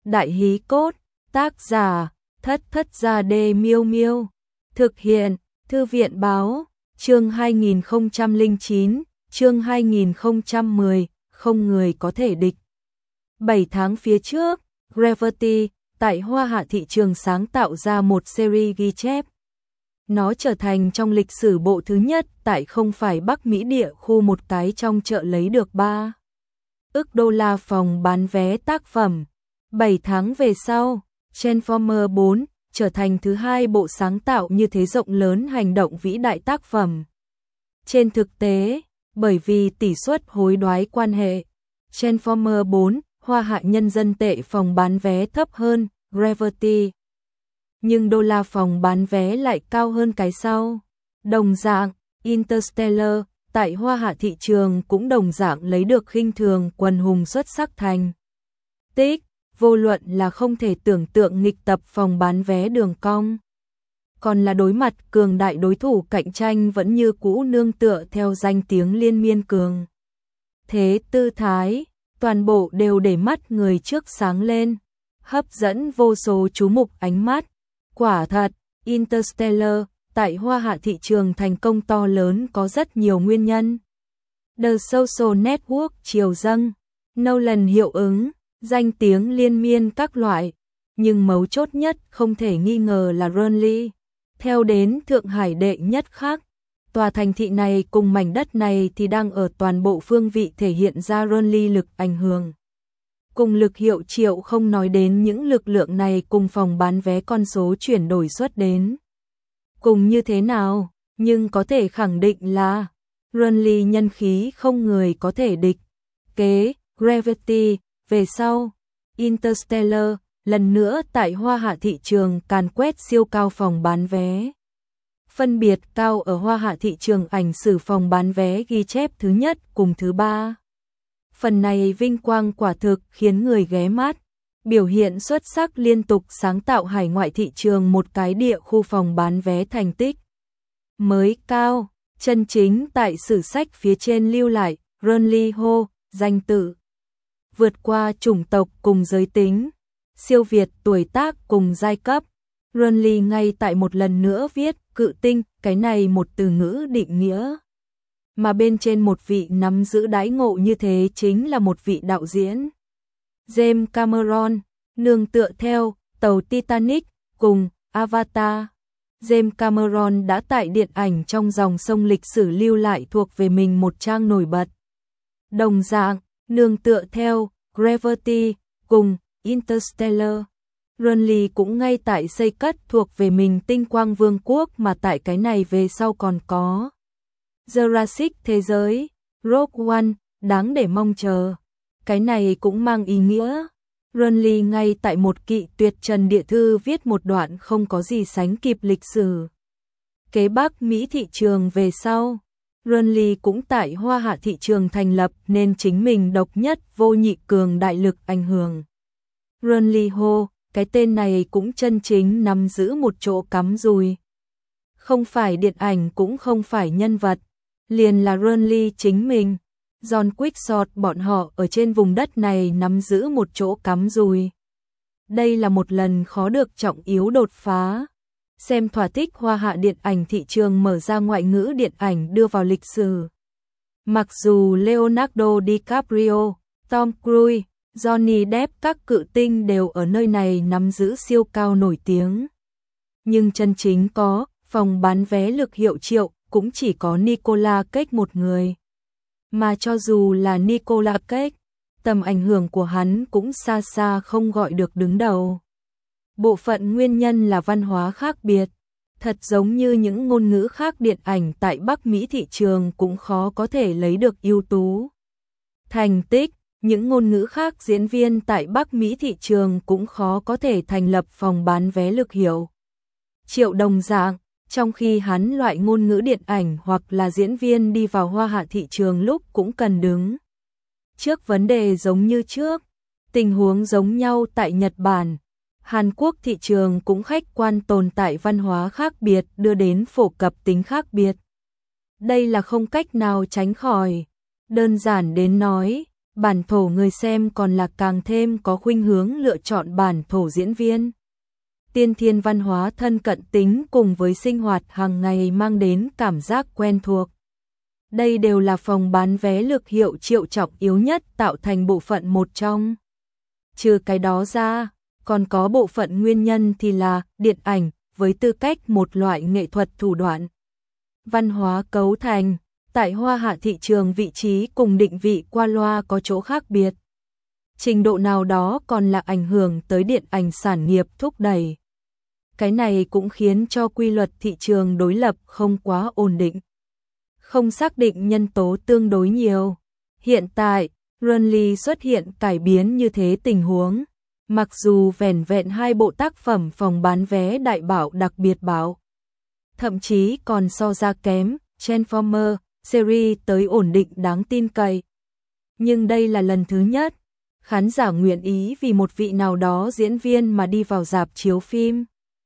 Đại hí cốt, tác giả, Thất Thất Gia Đê Miêu Miêu. Thực hiện, Thư viện Báo, chương 2009, chương 2010, không người có thể địch. 7 tháng phía trước, Gravity, tại Hoa Hạ thị trường sáng tạo ra một series ghi chép. Nó trở thành trong lịch sử bộ thứ nhất tại không phải Bắc Mỹ địa khu một cái trong chợ lấy được 3 ức đô la phòng bán vé tác phẩm. 7 tháng về sau, Transformer 4 trở thành thứ hai bộ sáng tạo như thế rộng lớn hành động vĩ đại tác phẩm. Trên thực tế, bởi vì tỷ suất hối đoái quan hệ, Transformer 4 Hoa Hạ nhân dân tệ phòng bán vé thấp hơn Gravity. Nhưng đô la phòng bán vé lại cao hơn cái sau. Đồng dạng, Interstellar tại Hoa Hạ thị trường cũng đồng dạng lấy được khinh thường quần hùng xuất sắc thành tích, vô luận là không thể tưởng tượng nghịch tập phòng bán vé đường cong. Còn là đối mặt cường đại đối thủ cạnh tranh vẫn như cũ nương tựa theo danh tiếng liên miên cường. Thế tư thái, toàn bộ đều để mắt người trước sáng lên, hấp dẫn vô số chú mục ánh mắt. Quả thật, Interstellar tại Hoa Hạ thị trường thành công to lớn có rất nhiều nguyên nhân. The Social Network chiều dâng, Nolan hiệu ứng, danh tiếng liên miên các loại, nhưng mấu chốt nhất không thể nghi ngờ là Burnley. Theo đến Thượng Hải đệ nhất khác, tòa thành thị này cùng mảnh đất này thì đang ở toàn bộ phương vị thể hiện ra Burnley lực ảnh hưởng. Cùng lực hiệu triệu không nói đến những lực lượng này cùng phòng bán vé con số chuyển đổi xuất đến. Cùng như thế nào, nhưng có thể khẳng định là Burnley nhân khí không người có thể địch. Kế, Gravity, về sau, Interstellar, lần nữa tại Hoa Hạ thị trường càn quét siêu cao phòng bán vé. Phân biệt cao ở Hoa Hạ thị trường ảnh sử phòng bán vé ghi chép thứ nhất cùng thứ ba. Phần này vinh quang quả thực khiến người ghé mắt, biểu hiện xuất sắc liên tục sáng tạo hải ngoại thị trường một cái địa khu phòng bán vé thành tích mới cao, chân chính tại sử sách phía trên lưu lại, Burnley hô, danh tự. Vượt qua chủng tộc cùng giới tính, siêu việt tuổi tác cùng giai cấp, Burnley ngay tại một lần nữa viết cự tinh, cái này một từ ngữ định nghĩa. Mà bên trên một vị nắm giữ đãi ngộ như thế chính là một vị đạo diễn. James Cameron, nương tựa theo tàu Titanic cùng Avatar. James Cameron đã tại điện ảnh trong dòng sông lịch sử lưu lại thuộc về mình một trang nổi bật. Đồng dạng, nương tựa theo Gravity cùng Interstellar, Burnley cũng ngay tại xây cất thuộc về mình tinh quang vương quốc mà tại cái này về sau còn có. Jurassic thế giới, Rogue One, đáng để mong chờ. Cái này cũng mang ý nghĩa. Burnley ngay tại một kỵ tuyệt trần địa thư viết một đoạn không có gì sánh kịp lịch sử. Kế Bắc Mỹ thị trường về sau, Burnley cũng tại Hoa Hạ thị trường thành lập nên chính mình độc nhất vô nhị cường đại lực ảnh hưởng. Burnley hô, cái tên này cũng chân chính nắm giữ một chỗ cắm rùi. Không phải điện ảnh cũng không phải nhân vật, liền là Burnley chính mình. John Quickshot bọn họ ở trên vùng đất này nắm giữ một chỗ cắm rùi. Đây là một lần khó được trọng yếu đột phá. Xem thỏa thích Hoa Hạ điện ảnh thị trường mở ra ngoại ngữ điện ảnh đưa vào lịch sử. Mặc dù Leonardo DiCaprio, Tom Cruise, Johnny Depp các cự tinh đều ở nơi này nắm giữ siêu cao nổi tiếng. Nhưng chân chính có, phòng bán vé lực hiệu triệu, cũng chỉ có Nicolas Cage một người. Mà cho dù là Nicolas Cage, tầm ảnh hưởng của hắn cũng xa xa không gọi được đứng đầu. Bộ phận nguyên nhân là văn hóa khác biệt, thật giống như những ngôn ngữ khác điện ảnh tại Bắc Mỹ thị trường cũng khó có thể lấy được ưu tú thành tích, những ngôn ngữ khác diễn viên tại Bắc Mỹ thị trường cũng khó có thể thành lập phòng bán vé lực hiệu triệu đồng dạng. Trong khi hắn loại ngôn ngữ điện ảnh hoặc là diễn viên đi vào Hoa Hạ thị trường lúc cũng cần đứng trước vấn đề giống như trước, tình huống giống nhau tại Nhật Bản, Hàn Quốc thị trường cũng khách quan tồn tại văn hóa khác biệt đưa đến phổ cập tính khác biệt. Đây là không cách nào tránh khỏi. Đơn giản đến nói, bản thổ người xem còn là càng thêm có khuynh hướng lựa chọn bản thổ diễn viên. Tiên thiên văn hóa thân cận tính cùng với sinh hoạt hàng ngày mang đến cảm giác quen thuộc. Đây đều là phòng bán vé lực hiệu triệu trọng yếu nhất tạo thành bộ phận một trong. Trừ cái đó ra, còn có bộ phận nguyên nhân thì là điện ảnh với tư cách một loại nghệ thuật thủ đoạn. Văn hóa cấu thành, tại Hoa Hạ thị trường vị trí cùng định vị qua loa có chỗ khác biệt. Trình độ nào đó còn là ảnh hưởng tới điện ảnh sản nghiệp thúc đẩy. Cái này cũng khiến cho quy luật thị trường đối lập không quá ổn định. Không xác định nhân tố tương đối nhiều. Hiện tại, Runly xuất hiện cải biến như thế tình huống. Mặc dù vẻn vẹn 2 bộ tác phẩm phòng bán vé đại bảo đặc biệt bảo. Thậm chí còn so ra kém, Transformer, series tới ổn định đáng tin cậy. Nhưng đây là lần thứ nhất, khán giả nguyện ý vì một vị nào đó diễn viên mà đi vào rạp chiếu phim.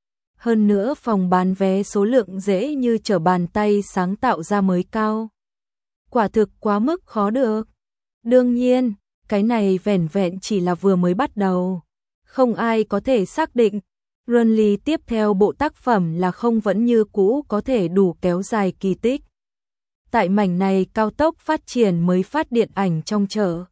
Hơn nữa phòng bán vé số lượng dễ như trở bàn tay sáng tạo ra mới cao. Quả thực quá mức khó được. Đương nhiên, cái này vẻn vẹn chỉ là vừa mới bắt đầu. Không ai có thể xác định, Runly tiếp theo bộ tác phẩm là không vẫn như cũ có thể đủ kéo dài kỳ tích. Tại mảnh này cao tốc phát triển mới phát điện ảnh trong chợ.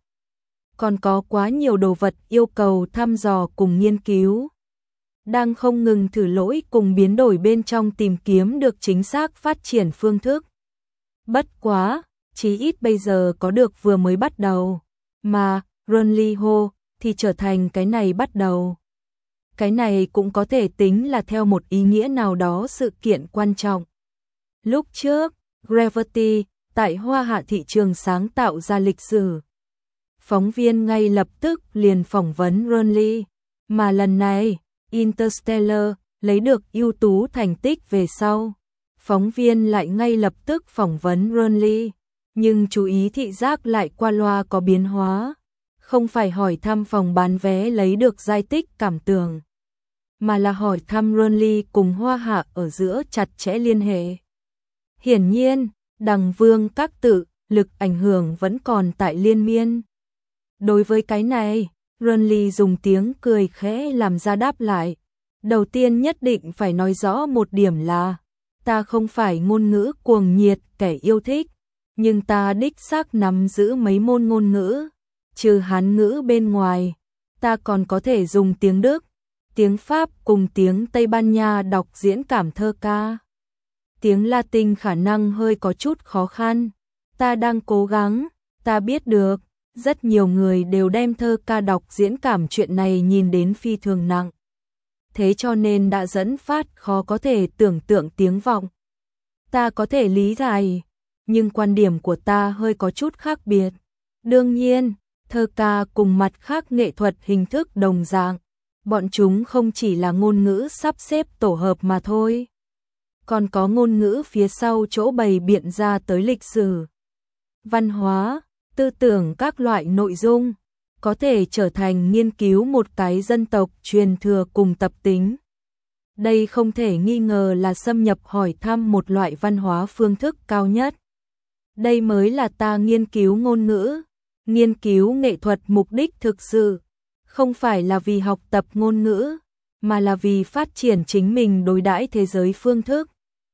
Còn có quá nhiều đồ vật yêu cầu thăm dò cùng nghiên cứu. Đang không ngừng thử lỗi cùng biến đổi bên trong tìm kiếm được chính xác phát triển phương thức. Bất quá, chí ít bây giờ có được vừa mới bắt đầu. Mà, Runly Ho thì trở thành cái này bắt đầu. Cái này cũng có thể tính là theo một ý nghĩa nào đó sự kiện quan trọng. Lúc trước, Gravity tại Hoa Hạ thị trường sáng tạo ra lịch sử. Phóng viên ngay lập tức liền phỏng vấn Runly, mà lần này, Interstellar lấy được ưu tú thành tích về sau. Phóng viên lại ngay lập tức phỏng vấn Runly, nhưng chú ý thị giác lại qua loa có biến hóa. Không phải hỏi thăm phòng bán vé lấy được giai tích cảm tưởng, mà là hỏi thăm Runly cùng Hoa Hạ ở giữa chặt chẽ liên hệ. Hiển nhiên, Đằng Vương các tự, lực ảnh hưởng vẫn còn tại liên miên. Đối với cái này, Runly dùng tiếng cười khẽ làm ra đáp lại. Đầu tiên nhất định phải nói rõ một điểm là, ta không phải ngôn ngữ cuồng nhiệt kẻ yêu thích, nhưng ta đích xác nắm giữ mấy môn ngôn ngữ. Trừ Hán ngữ bên ngoài, ta còn có thể dùng tiếng Đức, tiếng Pháp cùng tiếng Tây Ban Nha đọc diễn cảm thơ ca. Tiếng Latin khả năng hơi có chút khó khăn. Ta đang cố gắng, ta biết được, rất nhiều người đều đem thơ ca đọc diễn cảm chuyện này nhìn đến phi thường nặng. Thế cho nên đã dẫn phát khó có thể tưởng tượng tiếng vọng. Ta có thể lý giải, nhưng quan điểm của ta hơi có chút khác biệt. Đương nhiên, thơ ca cùng mặt khác nghệ thuật hình thức đồng dạng, bọn chúng không chỉ là ngôn ngữ sắp xếp tổ hợp mà thôi. Còn có ngôn ngữ phía sau chỗ bày biện ra tới lịch sử, văn hóa, tư tưởng các loại nội dung, có thể trở thành nghiên cứu một cái dân tộc truyền thừa cùng tập tính. Đây không thể nghi ngờ là xâm nhập hỏi thăm một loại văn hóa phương thức cao nhất. Đây mới là ta nghiên cứu ngôn ngữ, nghiên cứu nghệ thuật mục đích thực sự, không phải là vì học tập ngôn ngữ, mà là vì phát triển chính mình đối đãi thế giới phương thức.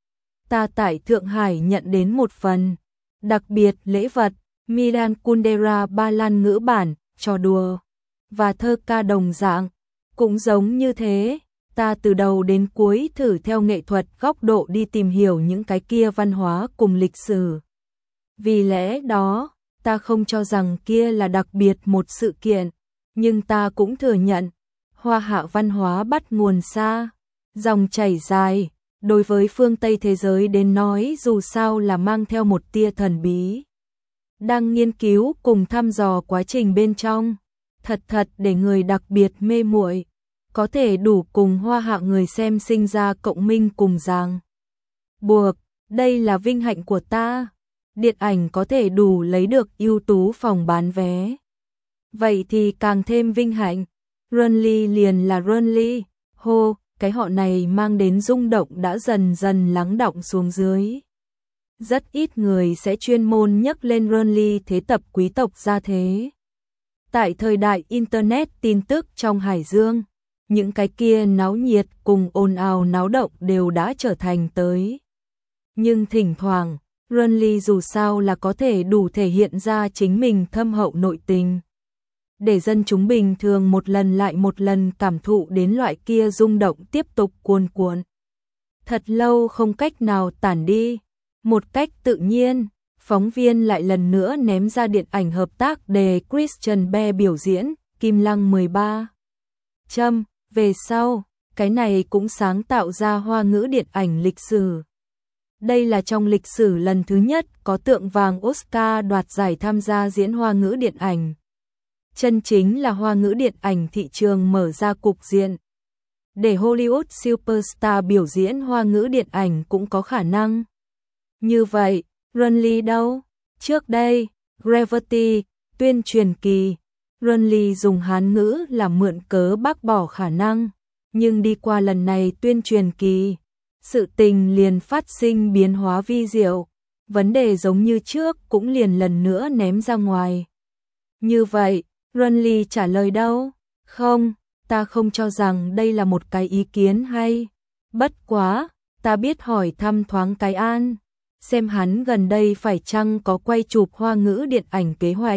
Ta tại Thượng Hải nhận đến một phần đặc biệt lễ vật, Milan Kundera Ba Lan ngữ bản, trò đùa và thơ ca đồng dạng. Cũng giống như thế, ta từ đầu đến cuối thử theo nghệ thuật góc độ đi tìm hiểu những cái kia văn hóa cùng lịch sử. Vì lẽ đó, ta không cho rằng kia là đặc biệt một sự kiện, nhưng ta cũng thừa nhận, Hoa Hạ văn hóa bắt nguồn xa, dòng chảy dài, đối với phương Tây thế giới đến nói dù sao là mang theo một tia thần bí. Đang nghiên cứu cùng thăm dò quá trình bên trong, thật để người đặc biệt mê muội, có thể đủ cùng Hoa Hạ người xem sinh ra cộng minh cùng ràng buộc, đây là vinh hạnh của ta. Điện ảnh có thể đủ lấy được ưu tú phòng bán vé. Vậy thì càng thêm vinh hạnh. Runly liền là Runly, hô, cái họ này mang đến rung động đã dần dần lắng đọng xuống dưới. Rất ít người sẽ chuyên môn nhắc lên Runly thế tập quý tộc gia thế. Tại thời đại Internet tin tức trong Hải Dương, những cái kia náo nhiệt cùng ồn ào náo động đều đã trở thành tới. Nhưng thỉnh thoảng, Renly dù sao là có thể đủ thể hiện ra chính mình thâm hậu nội tình. Để dân chúng bình thường một lần lại một lần cảm thụ đến loại kia rung động tiếp tục cuồn cuộn. Thật lâu không cách nào tản đi. Một cách tự nhiên, phóng viên lại lần nữa ném ra điện ảnh hợp tác để Christian Bale biểu diễn, Kim Lăng 13. Về sau, cái này cũng sáng tạo ra Hoa ngữ điện ảnh lịch sử. Đây là trong lịch sử lần thứ nhất có tượng vàng Oscar đoạt giải tham gia diễn Hoa ngữ điện ảnh. Chân chính là Hoa ngữ điện ảnh thị trường mở ra cục diện. Để Hollywood superstar biểu diễn Hoa ngữ điện ảnh cũng có khả năng. Như vậy, Renly đâu? Trước đây, Gravity, tuyên truyền kỳ, Renly dùng Hán ngữ làm mượn cớ bác bỏ khả năng. Nhưng đi qua lần này tuyên truyền kỳ, sự tình liền phát sinh biến hóa vi diệu. Vấn đề giống như trước cũng liền lần nữa ném ra ngoài. Như vậy, Renly trả lời đâu? Không, ta không cho rằng đây là một cái ý kiến hay. Bất quá, ta biết hỏi thăm thoáng cái An. Xem hắn gần đây phải chăng có quay chụp Hoa ngữ điện ảnh kế hoạch.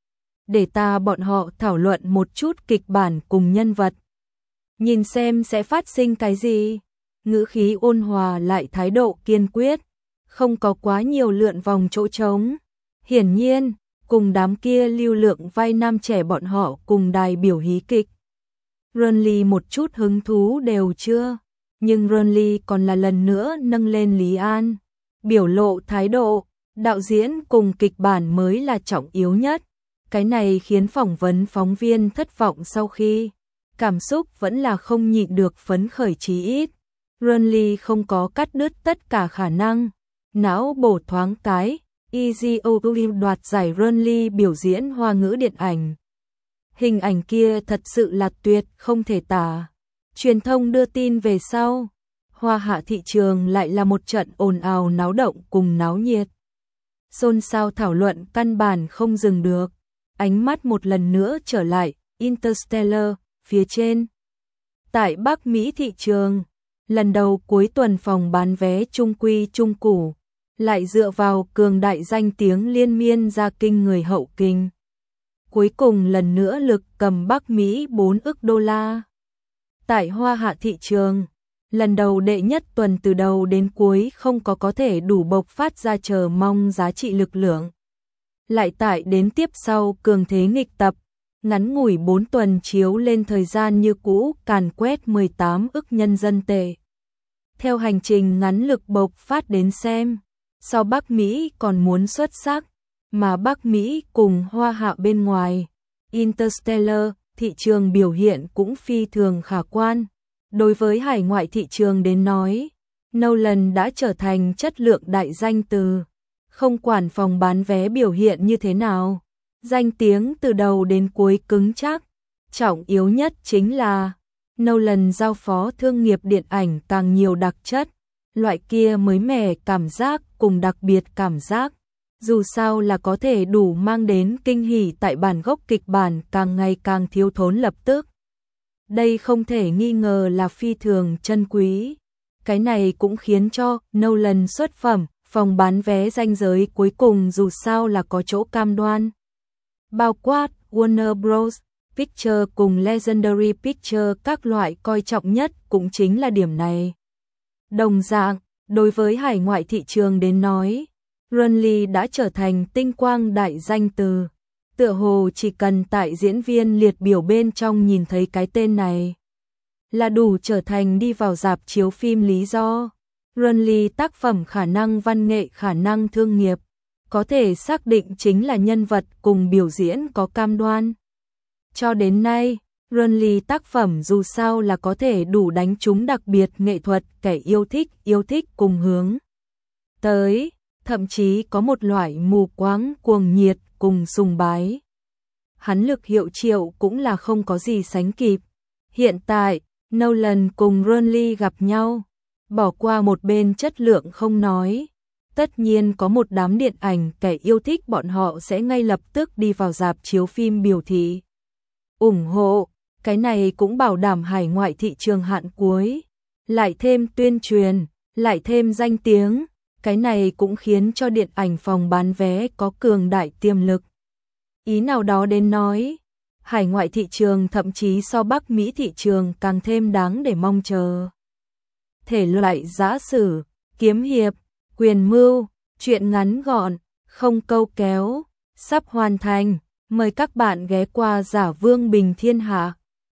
Để bọn họ thảo luận một chút kịch bản cùng nhân vật. Nhìn xem sẽ phát sinh cái gì. Ngữ khí ôn hòa lại thái độ kiên quyết. Không có quá nhiều lượn vòng chỗ trống. Hiển nhiên, cùng đám kia lưu lượng vai nam trẻ bọn họ cùng đài biểu hí kịch. Renly một chút hứng thú đều chưa. Nhưng Renly còn là lần nữa nâng lên Lý An. Biểu lộ thái độ, đạo diễn cùng kịch bản mới là trọng yếu nhất. Cái này khiến phỏng vấn phóng viên thất vọng sau khi. Cảm xúc vẫn là không nhịn được phấn khởi chí ít. Renly không có cắt đứt tất cả khả năng. Não bổ thoáng cái, Easy Olim đoạt giải Renly biểu diễn Hoa ngữ điện ảnh. Hình ảnh kia thật sự là tuyệt, không thể tả. Truyền thông đưa tin về sau. Hoa hạ thị trường lại là một trận ồn ào náo động cùng náo nhiệt. Xôn xao thảo luận căn bản không dừng được. Ánh mắt một lần nữa trở lại, Interstellar, phía trên. Tại Bắc Mỹ thị trường, lần đầu cuối tuần phòng bán vé trung quy trung củ, lại dựa vào cường đại danh tiếng liên miên ra kinh người hậu kinh. Cuối cùng lần nữa lực cầm Bắc Mỹ 4 ức đô la. Tại Hoa hạ thị trường, lần đầu đệ nhất tuần từ đầu đến cuối không có thể đủ bộc phát ra chờ mong giá trị lực lượng. Lại tại đến tiếp sau cường thế nghịch tập, ngắn ngủi 4 tuần chiếu lên thời gian như cũ càn quét 18 ức nhân dân tệ. Theo hành trình ngắn lực bộc phát đến xem, so Bắc Mỹ còn muốn xuất sắc, mà Bắc Mỹ cùng Hoa hạ bên ngoài, Interstellar, thị trường biểu hiện cũng phi thường khả quan. Đối với hải ngoại thị trường đến nói, Nolan đã trở thành chất lượng đại danh từ. Không quản phòng bán vé biểu hiện như thế nào, danh tiếng từ đầu đến cuối cứng chắc. Trọng yếu nhất chính là Nolan giao phó thương nghiệp điện ảnh càng nhiều đặc chất, loại kia mới mẻ cảm giác cùng đặc biệt cảm giác. Dù sao là có thể đủ mang đến kinh hỉ tại bản gốc kịch bản càng ngày càng thiếu thốn lập tức. Đây không thể nghi ngờ là phi thường chân quý. Cái này cũng khiến cho Nolan xuất phẩm, phòng bán vé ranh giới cuối cùng dù sao là có chỗ cam đoan. Bao quát Warner Bros. Pictures cùng Legendary Pictures các loại coi trọng nhất cũng chính là điểm này. Đồng dạng, đối với hải ngoại thị trường đến nói, Renly đã trở thành tinh quang đại danh từ. Tựa hồ chỉ cần tại diễn viên liệt biểu bên trong nhìn thấy cái tên này là đủ trở thành đi vào rạp chiếu phim lý do. Renly tác phẩm khả năng văn nghệ, khả năng thương nghiệp, có thể xác định chính là nhân vật cùng biểu diễn có cam đoan. Cho đến nay, Renly tác phẩm dù sao là có thể đủ đánh trúng đặc biệt nghệ thuật kẻ yêu thích cùng hướng tới, thậm chí có một loại mù quáng cuồng nhiệt cùng sùng bái. Hắn lực hiệu triệu cũng là không có gì sánh kịp. Hiện tại, Nolan cùng Renly gặp nhau, bỏ qua một bên chất lượng không nói. Tất nhiên có một đám điện ảnh kẻ yêu thích bọn họ sẽ ngay lập tức đi vào rạp chiếu phim biểu thị. ủng hộ, cái này cũng bảo đảm hải ngoại thị trường hạn cuối. Lại thêm tuyên truyền, lại thêm danh tiếng, cái này cũng khiến cho điện ảnh phòng bán vé có cường đại tiềm lực. Ý nào đó đến nói, hải ngoại thị trường thậm chí so Bắc Mỹ thị trường càng thêm đáng để mong chờ. Thể loại giã sử, kiếm hiệp, quyền mưu, truyện ngắn gọn, không câu kéo, sắp hoàn thành. Mời các bạn ghé qua Giả Vương Bình Thiên Hạ.